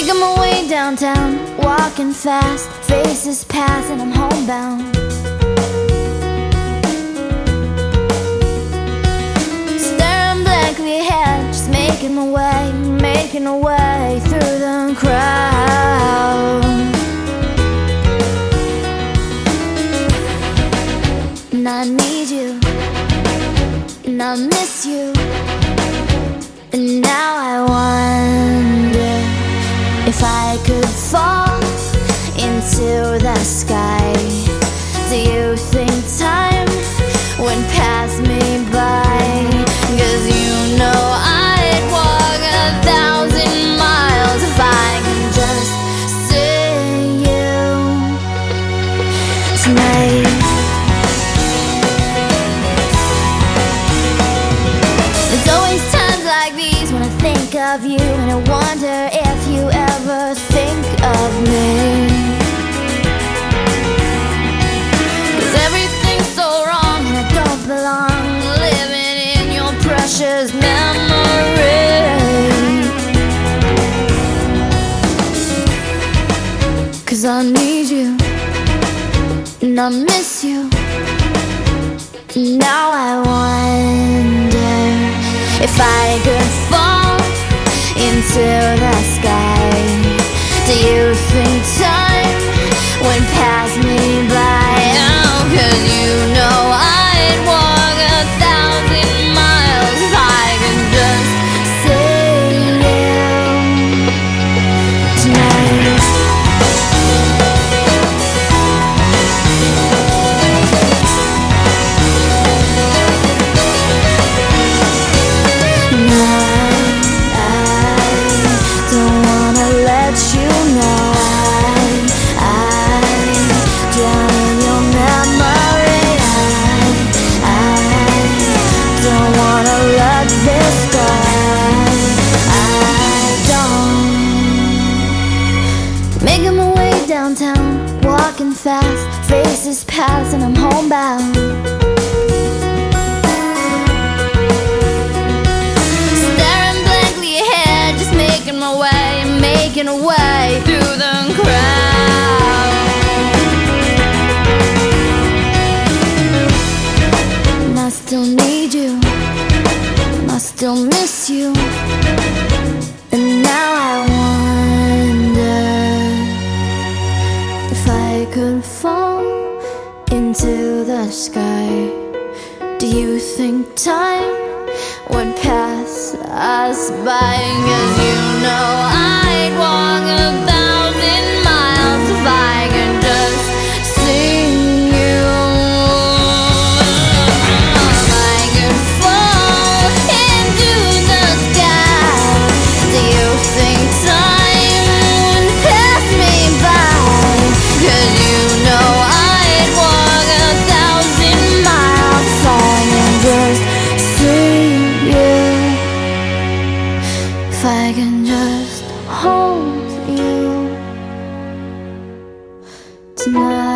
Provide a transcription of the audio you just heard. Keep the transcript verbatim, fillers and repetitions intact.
Making my way downtown, walking fast, faces pass and I'm homebound. Staring blankly ahead, just making my way, making my way through the crowd. And I need you, and I miss you, and now I wonder if I could fall into the sky. Do you think time would pass me by? 'Cause you know I'd walk a thousand miles if I can just see you tonight. There's always times like these when I think of you, and I wonder if you ever think of me. 'Cause everything's so wrong and I don't belong, living in your precious memory. 'Cause I need you, and I miss you, and now I wonder if I could fall into the sky. Do you think time would pass me by? Oh, 'cause you know I'd walk a thousand miles if I could just see you tonight. Making my way downtown, walking fast, faces pass and I'm homebound. Staring blankly ahead, just making my way, making a way through the crowd. And I still need you, and I still miss you, and now I wonder if I could fall into the sky. Do you think time would pass us by? 'Cause you know I'd walk a thousand miles if I could just see you. If I could fall into the sky, do you think time would pass me by? 'Cause you know I'd walk a thousand miles if I can just see you. If I can just hold you tonight.